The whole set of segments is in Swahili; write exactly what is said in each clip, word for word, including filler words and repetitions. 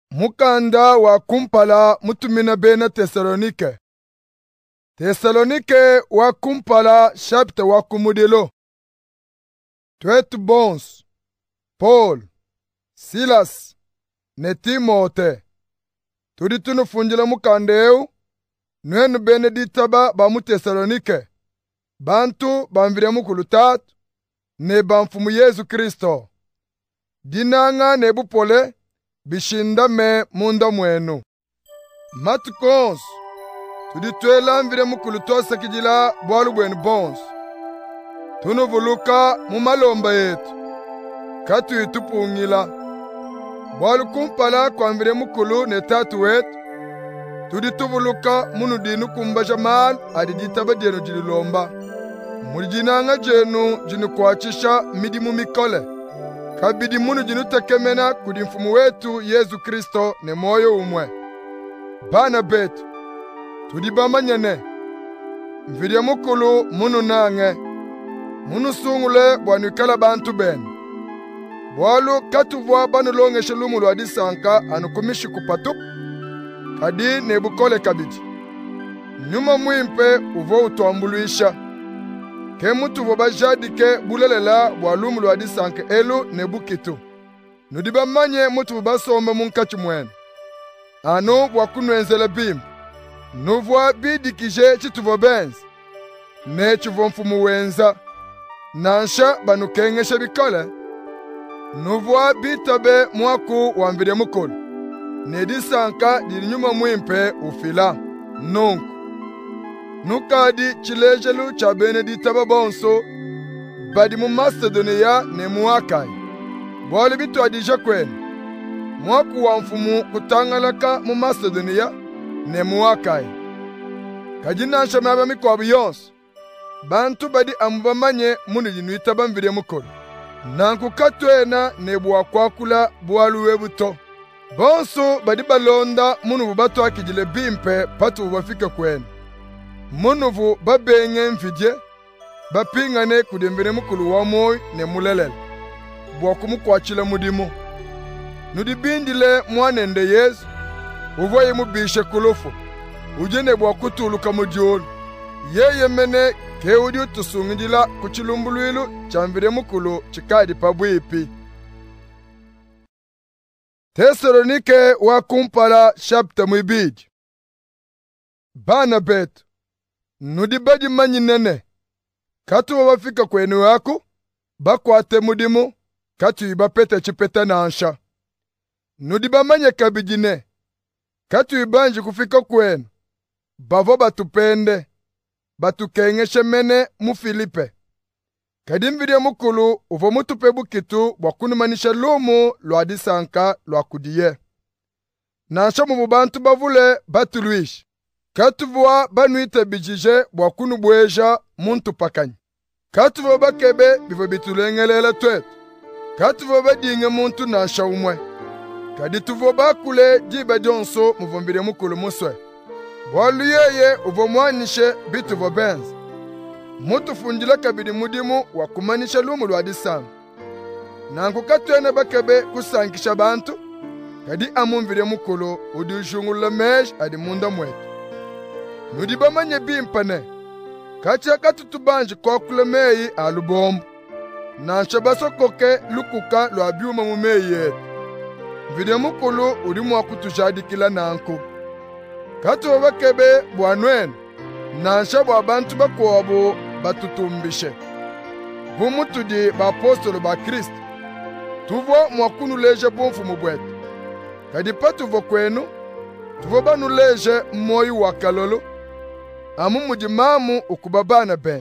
Mukanda wa kumpala mutumina bena Tesalonike. Tesalonike wa kumpala chapter wa kumudilo. Twetu bons, Paul, Silas, ne Timote. Tudi tunu funjila mukandeu, nwenu beneditaba ba mu Tesalonike. Bantu bamvire mukulutatu, ne bamfumu Yesu Kristo. Dinanga ne bupole, bishinda me munda mwenu. Matukons, tudi twela mvire mukulutosa kijila bwalu bwenu bons. Tunuvuluka mu malomba yetu, katu itupungila. Bwalu kumpala kwa mvire mukulu ne tatu wetu, tudi tuvuluka munu dinu kumbaja mal adi ditaba jenu jililomba. Mulijinanga jenu jinu kuachisha midimu mikole. Kabidi munu jinu tekemena kudi mfumu wetu Yesu Kristo ne moyo umwe. Bana betu, tudi bamanyane. Mvidia mukulu munu nange. Munu sungule bwanukala bantu benu. Bwalu katuvwa banu longe shalumulu adisanka anukumishi kupatu. Kadi nebukole kabidi. Nyuma mwimpe uvo utuambuluisha. Ke mutu vobajadike bulelela bwalumulu adisanke elu nebukitu. Nudiba manye mutu vobasomba munkachi mwenu. Anu bwakunwenzele bimbu. Nuvwa bidikije chituvo benzi. Ne chuvo mfumu wenza. Nansha banukengeshe bikole. Nuvwa bitabe mwaku wambire mukulu. Nedisanka dirinyuma mwimpe ufila. Nunku. Nukadi chilejelu cha beneditaba bonso. Badi mu Macedonia ne muakai. Bwali bitu adija kwenu. Mwaku wa mfumu kutangalaka mu Macedonia ne muakai. Kajinansha maba mikwabu yonso. Bantu badi amubamanye munu jinuita bamvire mukulu. Nanku katwena ne bwakwakula bwaluwe buto. Bonso badi balonda munu bubatu akijile bimpe patu bubafike kwenu. Munuvu babenge mfidye, bapingane kudembere mukulu wa moyo ne mulelele. Bwakumu kwachila mudimu. Nudibindile mwanende Yesu, uvoye mubishe kulufu. Ujene bwakutuluka mudiolu. Yeye mene ke udi utusungidila kuchilumbuluilu chamvire mukulu chikadi pabwipi. Tesalonike wa kumpala chapter mwibidi. Bana betu. Nudibaji manyi nene. Katu wafika kwenu wako, bakwate mudimu, katu ibapete chipeta na ansha. Nudiba manye kabijine. Katu ibanji kufika kwenu, bavo batupende, batukengeshe mene mu Filipe. Kadimvidia mukulu, uvo mutupe bukitu, wakunumanisha lumu, lwadisanka, lwakudiye. Nansha mububantu bavule, batuluishi. Katuvwa banuite bijije bwakunu bweja muntu pakanyi. Katuvwa bakebe bivo bitulengelela twetu. Katuvwa badinge muntu nansha umwe. Kadituvwa bakule jiba jonso muvombire mukulu muswe. Bwalu yeye uvo mwanishe bituvo benzi. Mutu funjila kabidi mudimu wakumanisha lumu lwadisanga. Nanku katwene bakebe kusankisha bantu. Kadi amumvire mukulu udijungula mej adi munda mwetu. Nudiba manye bimpane. Kacha katutubanji kwa kulemei alubombu. Nansha baso koke lukuka lwa biuma mumei yetu. Vide mukulu udimu wa kutujadikila nanku. Katu wabakebe bwanwenu. Nansha wabantu bakuwabu batutumbishe. Bumutu di ba apostolo ba Kristo. Tuvo mwakunu leje bonfu mubwetu. Kadipa tuvo kwenu. Tuvo banu leje moyu wakalolo. Amu mujimamu ukubabana ben.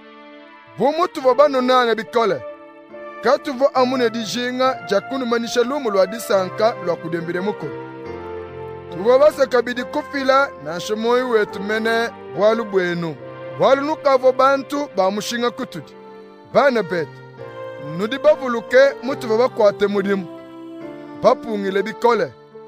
Bumutu vabano nanga bikole. Katuvo amune dijinga jakunu manisha lumu lwa disanka lwa kudembire muko. Tuvo basa kabidi kufila na shamoyi wetu mene walu bwenu. Walu nukavo bantu ba mushinga kutudi. Bana betu. Nudi bavuluke mutu vabakwate mudimu. Bapungile bikole.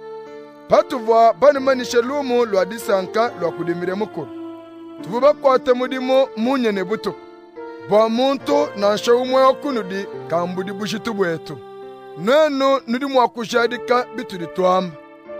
Patuvwa banu manisha lumu lwa disanka lwa kudembire muko. Tuvuba kwate mudimu munye ne butuku. Bwa muntu nansha umwe okunudi kambudi bushitu bwetu. Nwenu nudi mwakushadika bitudi twamba.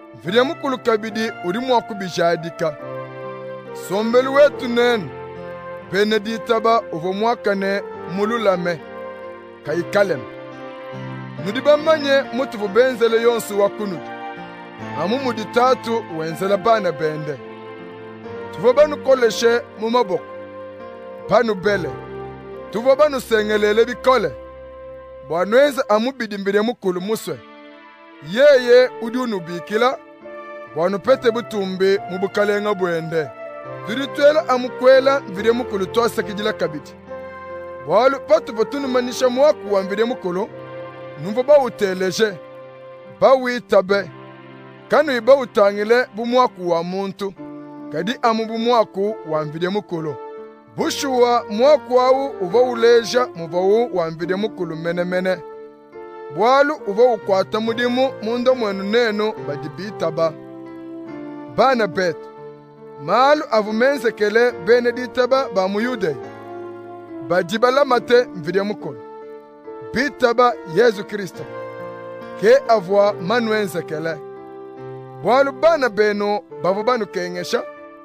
mvide mukulu kabidi uri mwakubijadika. Sombelu wetu nenu, Beneditaba uvo mwakane mululame, kaikalem. Nudiba manye mutu vubenzele yonsu wakunudu. Amu muditatu wenzela bana bende. Tuvo banu koleshe mumaboko. Banu bele. Tuvo banu sengelele bikole. Bwanweza amu bidimbire mukulu muswe. Yeye udi unubikila. Bwanu pete butumbi mubukalenga bwende. Turitwela amukwela mvire mukulu twasa kijila kabiti. Walu patu batunu manisha mwaku wa mvire mukulu. Numva ba uteleje. Ba witabe. Kanu iba utangile bumwaku wa muntu. Kadi amu bumwaku wa mvire mukulu. Bushuwa mwaku wawu uva uleja muvawu wa mvire mukulu mene mene. Bwalu uva ukwata mudimu mundo mwenu nenu badibitaba. Bana betu. Malu avumensekele Beneditaba ba muyude. Badibala mate mvide mukulu. Bitaba Yesu Kristo. Ke avwa manwensekele. Bwalu bana beno bavu banu kengesha.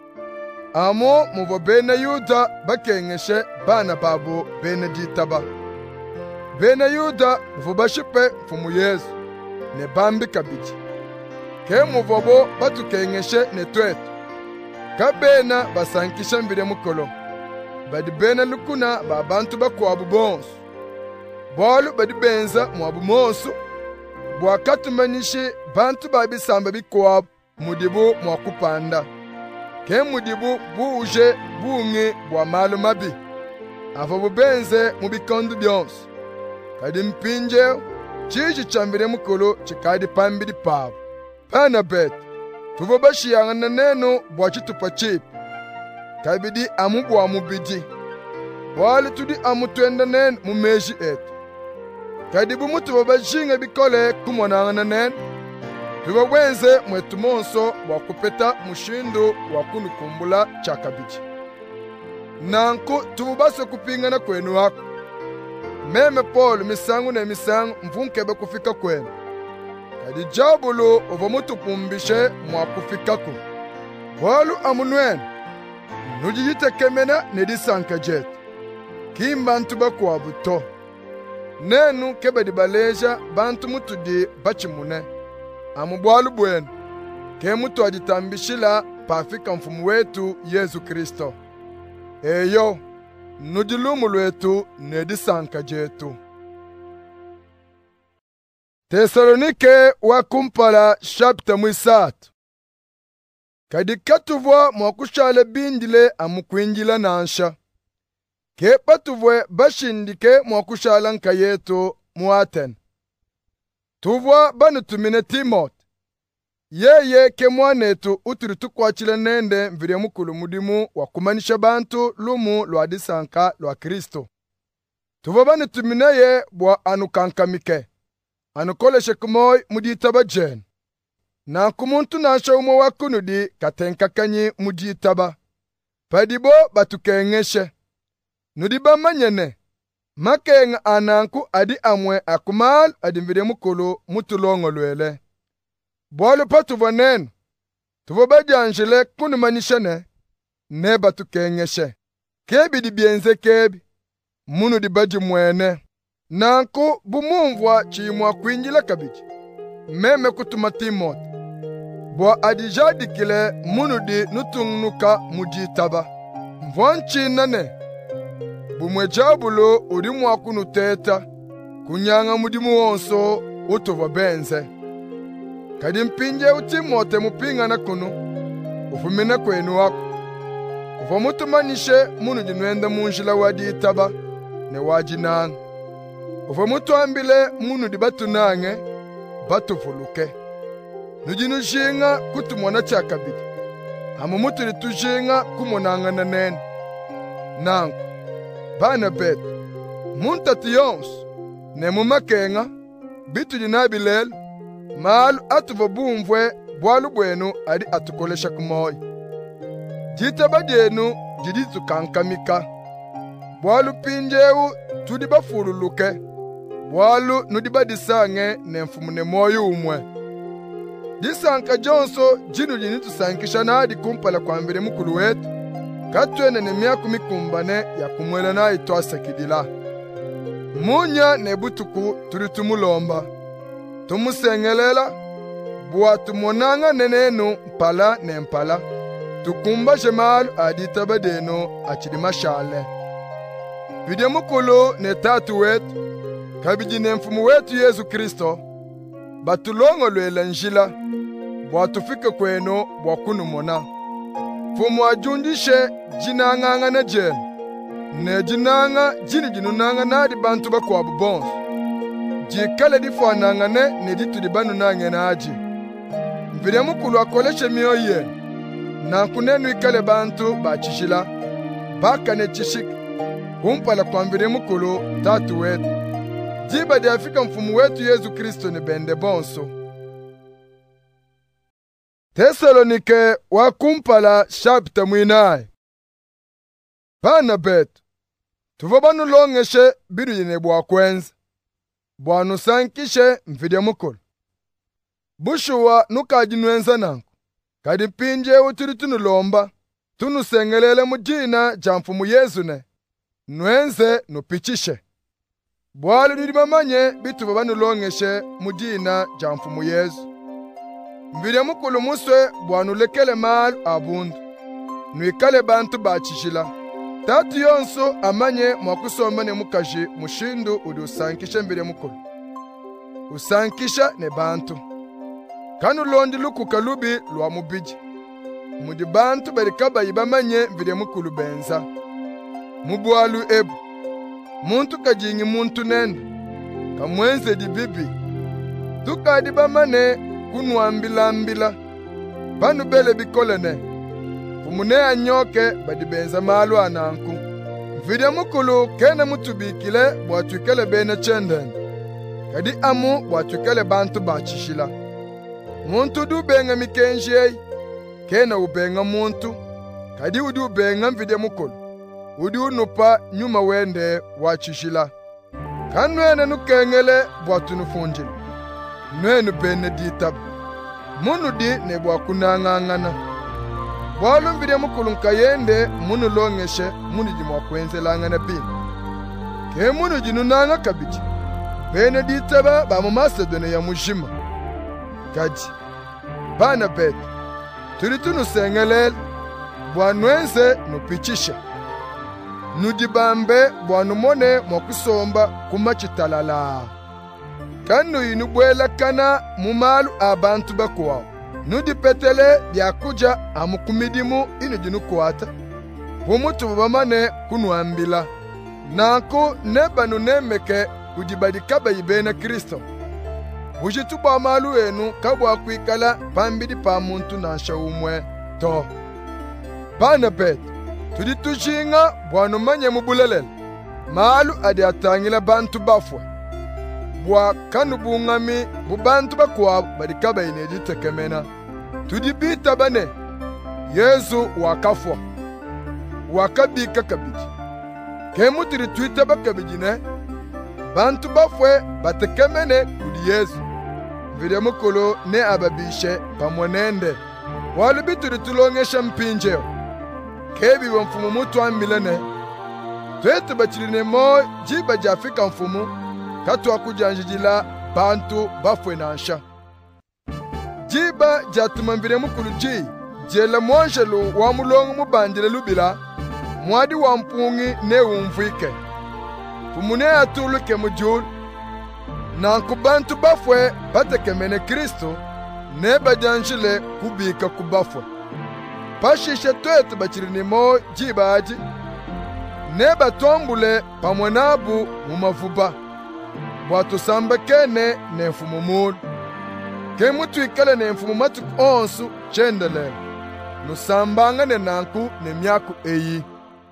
Amo muvo bene Yuda bakengeshe bana babu Beneditaba. Bene Yuda muvo bashipe mfumu Yesu. Ne bambi kabiti. Ke muvo bo batu kengeshe ne twetu. Kabena basankisha mvide mukolo. Badi bena lukuna ba bantu bakwabu bonsu. Bwalu badi benza mwabu monsu. Bwa katumanishe bantu babisamba bikwabu mudibu mwakupanda. Ke mudibu buuje buunge bwa malu mabi. Afa bubenze mubikondu byonsu. Kadi mpinje chiji chambire mukolo chikadi pambidi pabu. Pana betu. Tuvo bashiyanga na neno bwa chitupa chipi. Kabidi amu bwa mubidi. Bwali tudi amu twenda neno mumeji etu. Kadibu mutu babajinga bikole kumonanga na neno. Tuvo wenze mwetu monso bwa kupeta mushindu wa kunukumbula chakabiji. Nanku tuvo basa kupingana kwenu wako. Meme Paul misangu na misangu mvunkebe kufika kwenu. Kadi jabulo ovo mutu pumbishe mwakufikako. Walu amunwen. Nujiyite kemena nedisanka jet. Kimbantu bakwa buto. Nenu kebe di baleja bantu mutu di bachimune. Amubwalu bwenu. Ke mutu aditambishila pafika mfumu wetu Yesu Kristo. Eyo. Nudilumu lwetu nedisanka jetu. Tesalonike wa kumpala chapter mwisatu. Kadi katuvwa mwakushale bindile amukwinjila nansha. Ke patuvwe bashindike mwakushala nka yetu muaten. Tuvwa banu tumine Timote. Yeye ke mwanetu utiri tukwachile nende mvire mukulu mudimu wa kumanisha bantu lumu lwa disanka lwa Kristo. Tuvwa banu tumine ye bwa anukankamike. Anukoleshe kumoy muditaba jen. Na kumuntu nasha umo wakunudi katenkakanyi muditaba. Padibo batukengeshe. Nudiba manyene. Makenga ananku adi amwe akumal adi mvide mukulu mutulongo lwele. Bwalu patuva nenu. Tuvo bajanjile kunu manishane. Ne batukengeshe. Kebi di bienze kebi. Munu di baji mwene. Nanku bumumvwa chimwa kwinjila kabiji. Meme kutuma Timote. Bwa adijadikile munudi nutungnuka mujitaba. Mvanchi nane. Bumwe jabulo urimwa kunuteta. Kunyanga mudimu wonso utova benze. Kadi mpinje utimote mupinga na kunu. Ufumina kwenu wako. Ufa mutumanishe munudi nwenda munjila waditaba. Ne wajinanga. Ufa mutu ambile munu di batu nange, batu fuluke. Nujinu jinga kutumwana chakabidi. Hamu mutu di tujinga kumonanga na nene. Nangu, bana betu, munta tiyonsu, ne mumakenga, bitu di nabilelu, maalu atuva bumvwe, bwalu bwenu adi atukolesha kumoy. Jitaba jenu, jiditu kankamika. Bwalu pinjewu, tudi bafululuke. Bwalu nudiba disange ne mfumu ne moyo umwe. disanka jonso jinu jini tusankisha nadi kumpala kwa mbele mukulu wetu, katwene ne miaku mikumbane ya kumwela na itwasa kidila. Munya ne butuku turi tumulomba, tumusengelela, bua tumonanga nenenu mpala ne mpala, tukumba jemalu adita badeno achidima shale. Vidya mukulu ne tatu wetu, kabiji ne mfumu wetu Yesu Kristo, batulongo lwela njila, bua tufike kweno bua kunumona. Fumu ajundishe jinanganga na jenu, ne jinanga jini jinunanga nadi bantu bakwa bubonso. Jikale difuananga ne ne ditu dibanu nange na aji. Mvide mukulu akoleshe miyo ye, na kunenu ikale bantu bachishila, baka ne chishika, kumpala kwa mvide mukulu tatu wetu. Jiba di afika mfumu wetu Yesu Kristo ni bende bonso. Tesalonike wa kumpala chapter mwinaye. Bana betu, tuvo banu longeshe bidu yine bua kwenza. Bua nusankishe mfide mukulu. Bushuwa nukajinwenza nanku. Kadi pinje uturi tunulomba. Tunusengelele mujina jamfumu Yesu ne. Nwenze nupichishe. Bwalu nidimamanye bitu banu longeshe mujina jamfumu Yesu. Mvide mukulu muswe bwanu lekele malu abundu. Nuikale bantu bachishila. Tatu yonso amanye mwakusomba ne mukaji mushindu udi usankisha mvide mukulu. Usankisha ne bantu. Kanu londi luku kalubi lwa mubiji. Mudi bantu barikaba ibamanye mvide mukulu benza. Mubwalu ebu. Muntu kajingi muntu nende. Kamwenze di bibi. Tukadi bamane kunwambila mbila. Banu bele bikolene. Fumune anyoke badibenza malu ananku. Mvide mukulu kene mutubikile bwatuikele bene chendene. Kadi amu bwatuikele bantu bachishila. Muntu du benga mikenjei. Kene ubenga muntu. Kadi udu benga mvide mukulu. Udu unupa nyuma wende wachishila. Kanwene nukengele bwatunufunjila. Nwenu bene ditab. Munu di ne bua kunangangana. Bwalu mvide mukulu nkayende munu longeshe munu jimwa kwenze langana bini. Ke munu jinunanga kabiji. Bene ditaba ba mu Masedone ya mujima. Kaji. Bana betu. Turi tunusengelele. Bua nwenze nupichishe. Nudibambe bua numone mwakusomba kumachitalala. Kanu inubwela kana mumalu abantu bakuwao. Nudi petele diakuja amukumidimu inu jinu kuwata. Pumutu bamane kunuambila. Nanku nebanu nemeke kujibadikaba ibena Kristo. Ujituba amalu enu kabwa kuikala pambidi pa muntu na shaumwe to. Bana betu, tuditushinga bwanu manye mubulelele. Malu adi atangila bantu bafwe. Bwa kanu bungami bubantu bakwa badikaba ineji tekemena. Tudibita bane Yesu wakafwa wakabika kabiji. Kemu tiri twita bakabiji ne bantu bafwe batekemene kudi Yesu. Mvide mukulu ne ababishe pamwenende. Walu bituri tulongesha mpinjeo. Kebi wa mfumu mutu amilene. Twetu bachirine mo jiba jafika mfumu. Katu akujanjijila bantu bafwe nansha. Jiba jatuma mvide mukulu ji. Jela mwanshelu wa mulongo mubandile lubila. Mwadi wa mpungi ne umvike. Fumune atuluke mujulu. Nanku bantu bafwe batekemene Kristo. Ne bajanjile kubika kubafwe. Pashishe twetu bachirine mo jiba aji. Ne batombule pamwenabu mumavuba. Bwatu samba kene ne mfumu mulu. Ke mutu ikale ne mfumu matuku onsu chendele. Nusambanga ne nanku ne miaku eyi.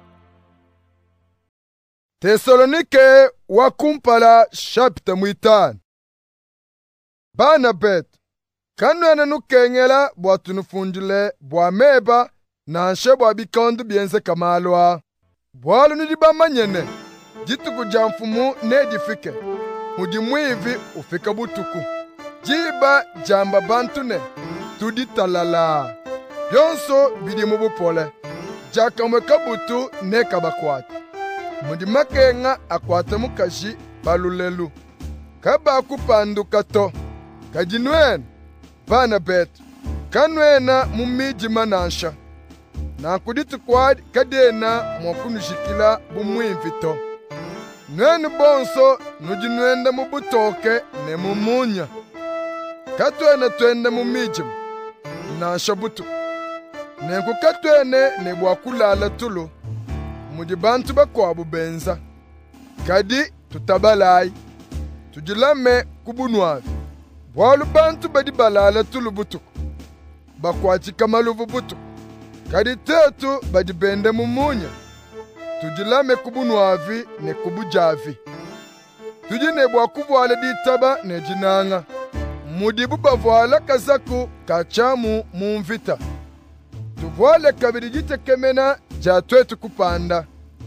Tesalonike wa kumpala chapter mwitano. Bana betu, kanwene nukengela bwatu nufunjule bwa meba na nshe bwa bikondu bienze kamalwa. Bwalu nidiba manyene, jitu kuja mfumu ne jifike. Mujimwivi ufika butuku. jiba jamba bantu ne tudi talala byonso bidi mu bupole jakamwe kabutu ne kabakwata mudi makenga akwata mukashi balulelu kaba kupanduka to kajinwena bana betu kanwena mumiji manansha na kuditi kwadi kadena mwakunushikila bumwimvito nwenu bonso nujinwenda mubutoke ne mumunya katwene twende mumiji nansha butu nenku katwene ne bwakulala tulu mudi bantu bakwabu benza kadi tutabalayi tujilame kubunwavi bwalu bantu badi balala tulu butuku bakwati kamaluvu butuku kadi tetu badi bende mumunya tujilame kubunwavi ne kubujavi tujine bwakuvwala ditaba ne jinanga mudibu bavwala kazaku kachamu mumvita tuvwale kabiri jitekemena ja twetu kupanda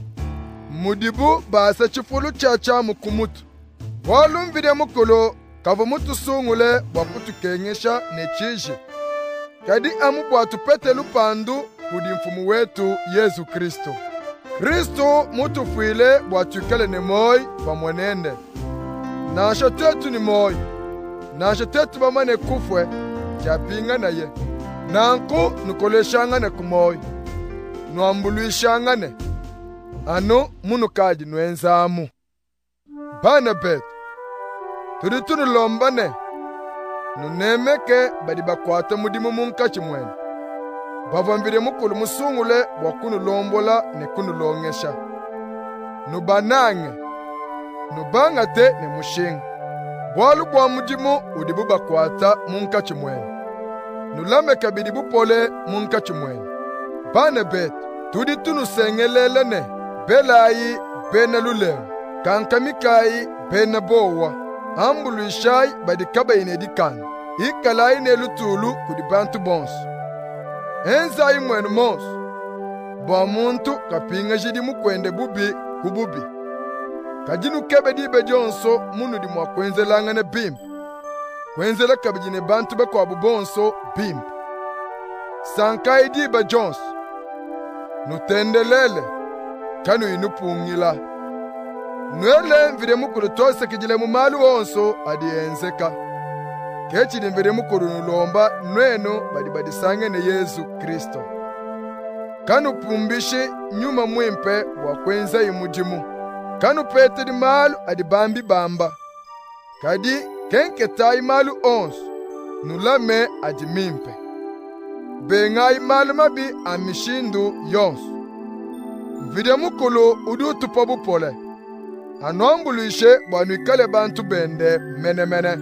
mudibu basa chifulu cha chamu kumutu walumvire mukolo kava mutu sungule bwakutukengesha ne chiji kadi amu bwatupete lupandu kudi mfumu wetu Yesu Kristo Kristo mutu fwile bwatukele ne moi bamwenende nasha tetu ni moi nasha tetu bamane kufwe japinga na ye nanku nukoleshanga ne kumoi nwambuluishanga ne ano munu kaji nwenzamu bana betu turi tunu lombane nunemeke badi bakwata mudimu munkachi mwene bavambire mukulu musungule bwakunu lombola ne kunu longesha nubanange nubangate ne mushinga bwalu bwa mudimu udibu bakwata munkachi mwene nulameka bidi bupole munkachi mwene bana betu tudi tunu sengelelene belayi bena lulemu kankamikayi bena bowa ambuluishai badi kaba inedikani ikalayi ne lutulu kudi bantu bonsu enzayi mwenu monsu bwa muntu kapinga jidi mukwende bubi kububi kajinu kebe dibe jonso munu di mwa kwenzelanga ne bimbi kwenzela kabijine bantu bekwa bubonso bimbi sankayi dibe jonsu nutendelele kanu inupungila nwele mvire mukuru tose kijile mumalu onso adi enzeka kechili mvire mukuru nulomba nweno badi badi sange ne Yesu Kristo kanu pumbishi nyuma mwimpe wakwenza imujimu kanu pete di malu adi bambi bamba kadi kenke tai malu onso nulame adi mimpe bengai malu mabi amishindu yonso mvire mukulu udu tupobu pole anombuluishe bwanwikale bantu bende mene mene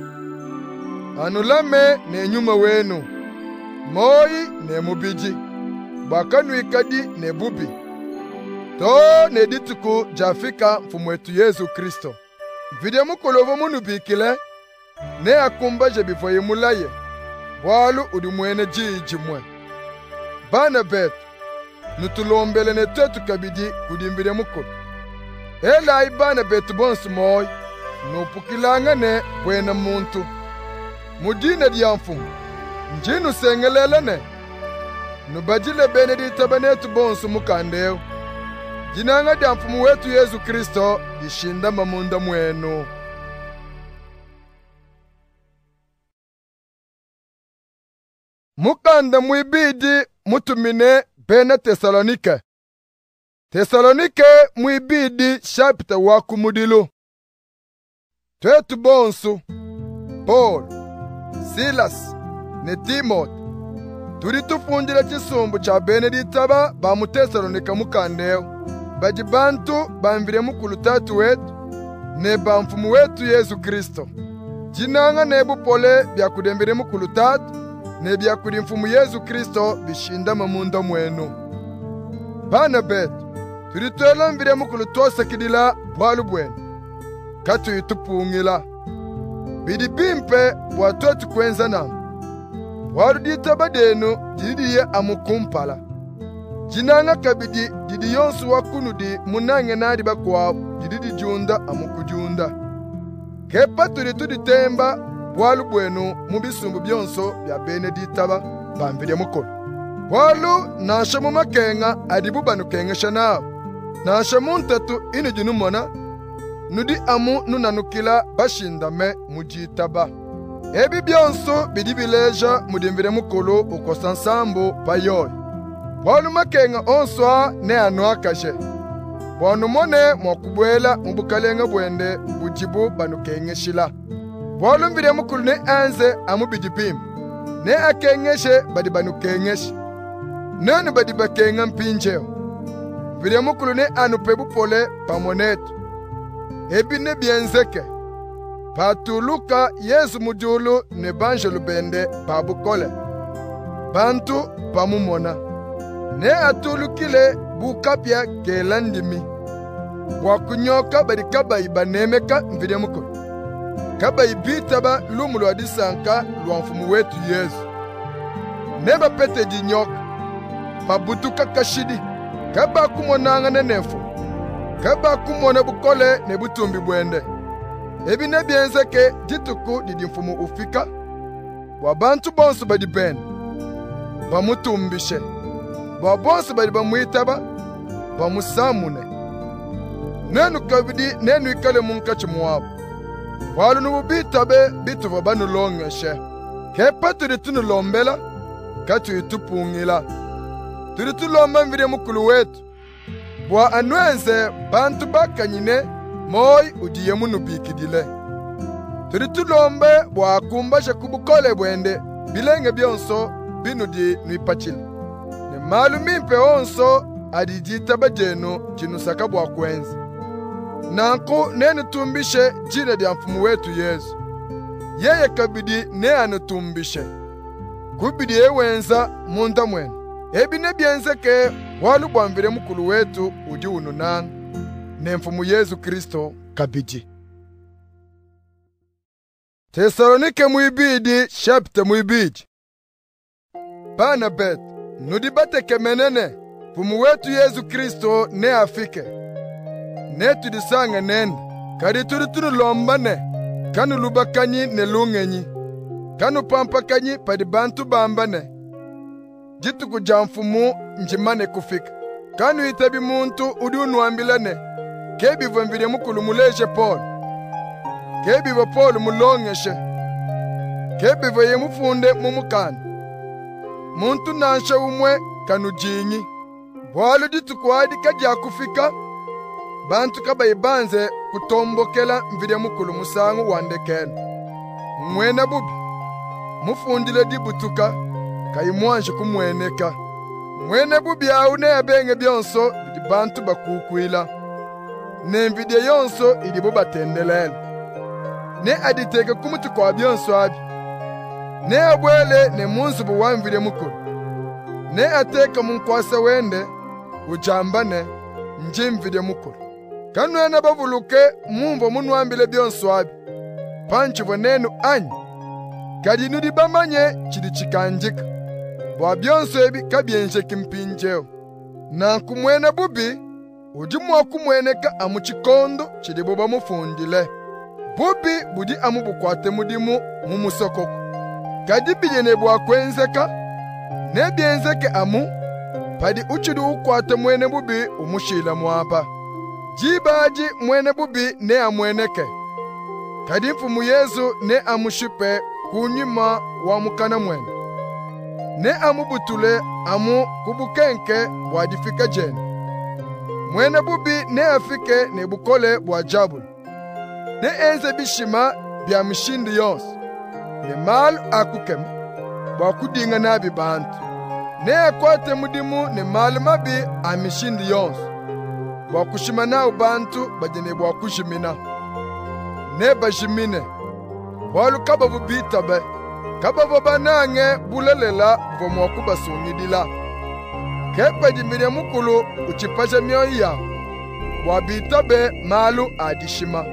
anulame ne nyuma wenu moi ne mubiji bwakanwikadi ne bubi to ne dituku jafika mfumu wetu Yesu Kristo mvide mukolovo munu bikile ne akumbaje bifo yimulaye bwalu udi mwene jiji mwe bana betu nutulombele ne tetu kabidi kudimbire mukolo ela ibana betu bonsu moi nupukilanga ne bwena muntu mudine diya mfumu njinu sengelele ne nubajile bene di tabanetu bonsu mukandeo jinanga diya mfumu wetu Yesu Kristo dishinda mamunda mwenu. Mukanda mwibidi mutumine bene Tesalonike. Tesalonike mwibidi chapter wakumudilu. Twetu bonsu, Paul, Silas, ne Timote. Turi tufungile chisumbu cha Beneditaba ba mu Tesalonika mukandeo. Baji bantu bamvire mukulu tatu wetu ne ba mfumu wetu Yesu Kristo. Jinanga nebu pole bya kudembere mukulu tatu ne bya kudi mfumu Yesu Kristo bishinda mamunda mwenu. Bana betu turi twelamvire mukulu twose kidila bwalu bwenu. Katu itupungila. Bidi bimpe bwa twetu kwenza namu. Warudita badenu didiye amukumpala. Jinanga kabidi didi yonsu wakunudi munange nadi bakwa didi junda amukujunda. Kepa turi tudi temba bwalu bwenu mubisumbu byonso bya bene ditaba bamvire mukolo. Bwalu nashe mu makenga adibu banukengesha nawo. Nashe muntatu inu junumona nudi amu nunanukila bashindame mujitaba. Ebi byonso bidi bileja mudimvire mukolo ukosa nsambu payoyi. Bwalu makenga onswa ne anu akashe. Bwanu mone mwakubwela mubukalenga bwende bujibu banukengeshila. Bwalu mvire mukulu ne anze amu bidipimu. Ne akengeshe badi banukengeshe. Nenu badi bakenga mpinjeo. Mvire mukulu ne anu pebu pole pamonetu. Ebi ne bienzeke. Patuluka Yesu mujulu ne banjelu bende babukole. Bantu pamumona. Ne atulukile bukapya kelandimi. Wakunyoka badi kabayi banemeka mvire mukulu. Kabayi bitaba lumulu adisanka luamfumu wetu Yesu. Neba pete di nyoka. Babutuka kashidi. Kaba kumonanga nenefu. Kaba kumona bukole ne butumbi bwende. Ebi ne bienzeke dituku didi mfumu ufika. Wabantu bonsu badi ben. Bamutumbishe. Wabonsu badi bamuitaba. Bamusamune. Nenu kabidi nenu ikale munkachi muwabu. Walu nubu bitabe bitu wabanu longeshe. Kepa turitunu lombela. Katu itupungila. Turitu lomba mvire mukulu wetu. Bwa anwenze bantu bakanyine. Moi udiye munu bikidile. Turitu lombe bwa akumbashe kubukole bwende. Bilenge byonso binu di nuipachile. Ne malu mimpe onso adijita bajenu jinusaka bwa kwenzi. Nanku nenu tumbishe jine di mfumu wetu Yesu. Yeye kabidi ne anutumbishe. Kubidi ewenza munda mwenu. Ebi ne bienzeke walu bwamvire mukulu wetu uji ununana. Ne mfumu Yesu Kristo kabidi. Tesalonike muibidi chapter muibidi. Bana bet, nudibate kemenene, mfumu wetu Yesu Kristo ne afike. Ne tudisange nende, kadi tuditunu lombane, kanu lubakanyi ne lungenyi, kanu pampakanyi padi bantu bambane. Jitu kuja mfumu njimane kufika. Kanu itabi muntu udi unuambilane, kebi vwemvire mukulu muleje Paul. Kebi vwa Paul mulongeshe. Kebi vwa ye mufunde mumukani. Muntu nansha umwe kanu jingi. Bwalu jitu kuadi kadia kufika. Bantu kaba ibanze kutombokela mvire mukulu musangu wandekene. Mwena bubi. Mufundile dibutuka. Kayimwanje kumweneka. Mwene bubi au ne abenge byonso bidi bantu bakukwila. Ne mvide yonso idi buba tendelele. Ne aditeke kumutu kwa byonso abi. Ne abwele ne munsu buwa mvide mukulu. Ne ateka munkwasa wende ujambane nje mvide mukulu. Kanwena bavuluke mumvo munwambile byonso abi. Panchi vonenu anyi. Kadi nudi bamanye chidi chikanjika. Bwa byonso ebi kabyenje kimpinjeo. Na kumwene bubi, ujimu wa kumweneka amu chikondo chidi buba mufundile. Bubi budi amu bukwate mudimu mumusokoko. Kadi biyene bwa kwenzeka, ne byenzeke amu, padi uchidi ukwate mwene bubi umushila mwapa. Jibaji mwene bubi ne amweneke. Kadi mfumu Yesu ne amushipe kunyima wa mukana mwene. Ne amu butule amu kubukenke wadifika jeni. Mwene bubi ne afike ne bukole bwajabulu. Ne enze bishima bya mishindi yonsi. Ne malu akukeme bwakudinga nabi bantu. Ne akwate mudimu ne malu mabi amishindi yonsi. Bwakushima nao bantu bajene bwakushimina. Ne bajimine. Walu kaba bubitabe. Kaba vabanange bulelela vomwaku basungidila. Kepa jimire mukulu uchipaja mioyo yao. Wabitabe malu adishima.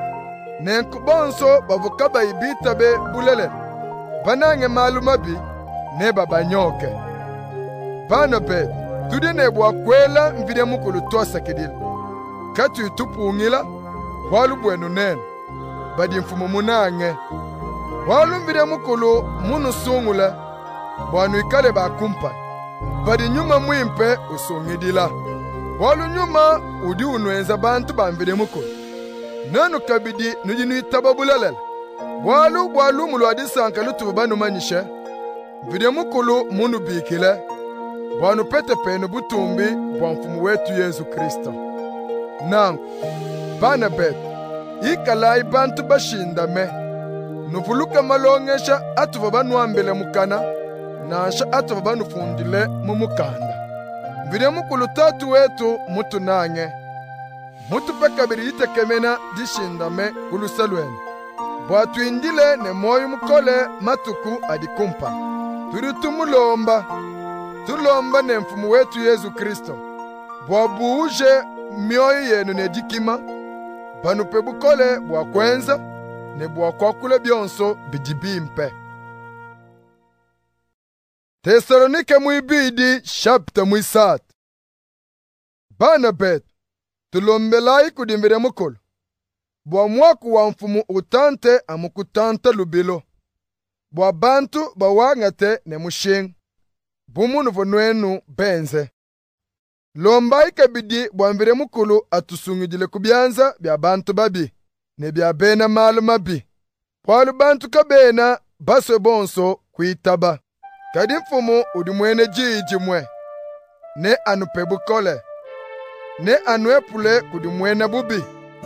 Nenkubonso bavukaba ibitabe bulelela. Banange malu mabi ne babanyoke. Bana bet, tudene bwakwela mvide mukulu tosa kidila. Katu itupu ungila, walu bwenu nene. Badi mfumu munange. Walumbire mukulu munu sungule, bwanu ikale bakumpa. Badi nyuma mwimpe usungidila. Walu nyuma udi unwenza bantu bambire mukulu. Nanu kabidi nujinu itababulalela. Walu bwalu mulu adisanka lutubu banu manyishe. Vide mukulu munu bikile. Bwanu pete penu butumbi bwa mfumu wetu Yesu Kristo. Nangu, bana betu, ikalai bantu bashindame. Nuvuluka malongesha atuva banu ambele mukana, nasha atuva banu fundile mumukanda. Vide mukulu tatu wetu mutu nange. Mutu pekabiri itekemena dishindame kulusalwene. Bwatu indile ne moyo mukole matuku adikumpa. Turi tumulomba. Tulomba ne mfumu wetu Yesu Kristo. Bwabuuje mioyo yenu ne dikima. Banupe bukole bwa kwenza ne bwa kwakule byonso bidibimpe. Tesalonike muibidi chapter muisat. Bana bet, tulombelai kudimbire mukolo. Bwa mwaku wa mfumu utante amukutanta lubilo. Bwa bantu bawangate ne mushing. Bumunu vonwenu benze. Lombai kabidi bwambire mukulu atusungijile kubyanza bya bantu babi. Ne bya bena malu mabi. Pwalu bantu kabena baswe bonso kuitaba. Kadi mfumu udimwene jiji mwe. Ne anupe bukole. Ne anwepule kudimwene bubi.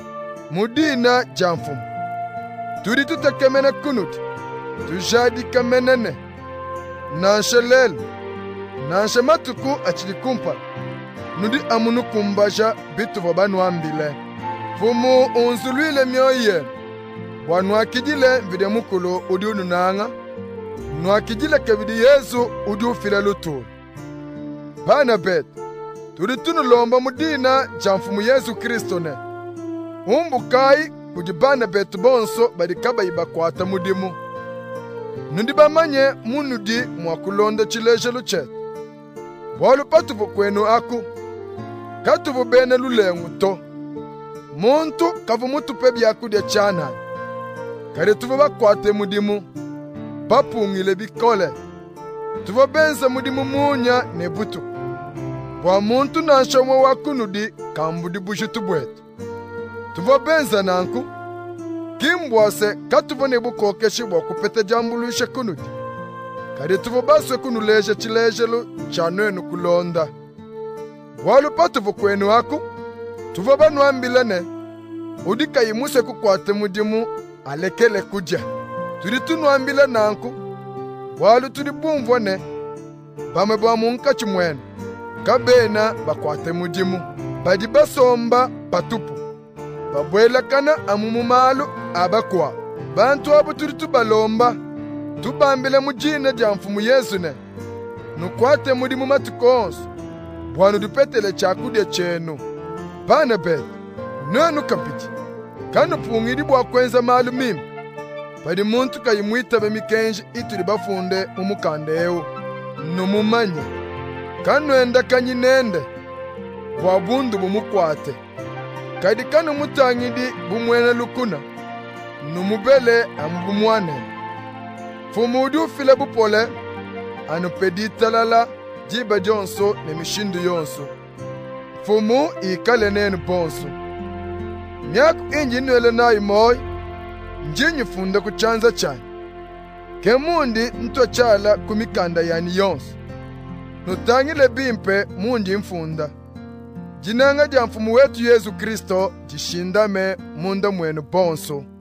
Mudina jamfumu. Turi tutakemene kunuti. Tujadi kamenene. Nanshelelu. Nanshe matuku achilikumpa. Nudi amunu kumbaja bitu vabanu ambile. Fumu unzuluile mioye. Wanuakijile vide mukulu udi ununanga. Nuakijile kevidi Yesu udi ufile lutu. Bana bet. Turi tunulomba mudina jamfumu Yesu Kristo ne. Umbukai kujibana betu bonso badikaba ibakwata mudimu. Nundi bamanye munudi mwakulonda chileje luchetu. Walu patuvu kwenu aku. Katuvu bene lulengu to. Muntu kavu mutu pebi aku de chana. Kare tuvu bakwate mudimu. Bapungile bikole. Tuvu benza mudimu munya ne butu. Bwa muntu na shomwa waku nudi kambudi bushitu bwetu. Tuvu benza nanku. Kimbwase katuvu nebu kokeshi wakupete jambulushe kunudi. Kari tuvu baswe kunuleje chilejelu chanwenu kulonda. Walu patuvu kwenu aku. Tuvu banu ambilene. Udika imuse kukwate mudimu alekele kuja. Turi tunu ambile nanku. Walu turi bumvone. Bame bwa munka chimwenu. Kabena bakwate mudimu. Badi basomba patupu. Babwela kana amumumalu abakwa. Bantu abu turi tubalomba. Tubambile mujine jamfumu Yesu ne. Nukwate mudimu matukonsu. Bwanu dupetele chakudya chenu. Bana bet. Nenu kapiti. Kanu pungidi bwa kwenza malu mimi. Padi muntu kayimwita bemikenji ituri bafunde mumukandeu. Numumanye. Kanu enda kanyinende. Bwa bundu mumukwate. Kadi kanu mutangidi bumwene lukuna. Numubele ambumwane. Fumudi ufile bupole. Anupedi talala. Jiba jonso ne mishindu yonso. Fumu ikale nenu bonso. Nyaku inji nwele na imoi. Njinyi funda kuchanza chani. Kemundi ntwa chala kumikanda yani yonso. Nutangile bimpe mundi mfunda. Jinanga ja mfumu wetu Yesu Kristo jishindame munda mwenu bonso.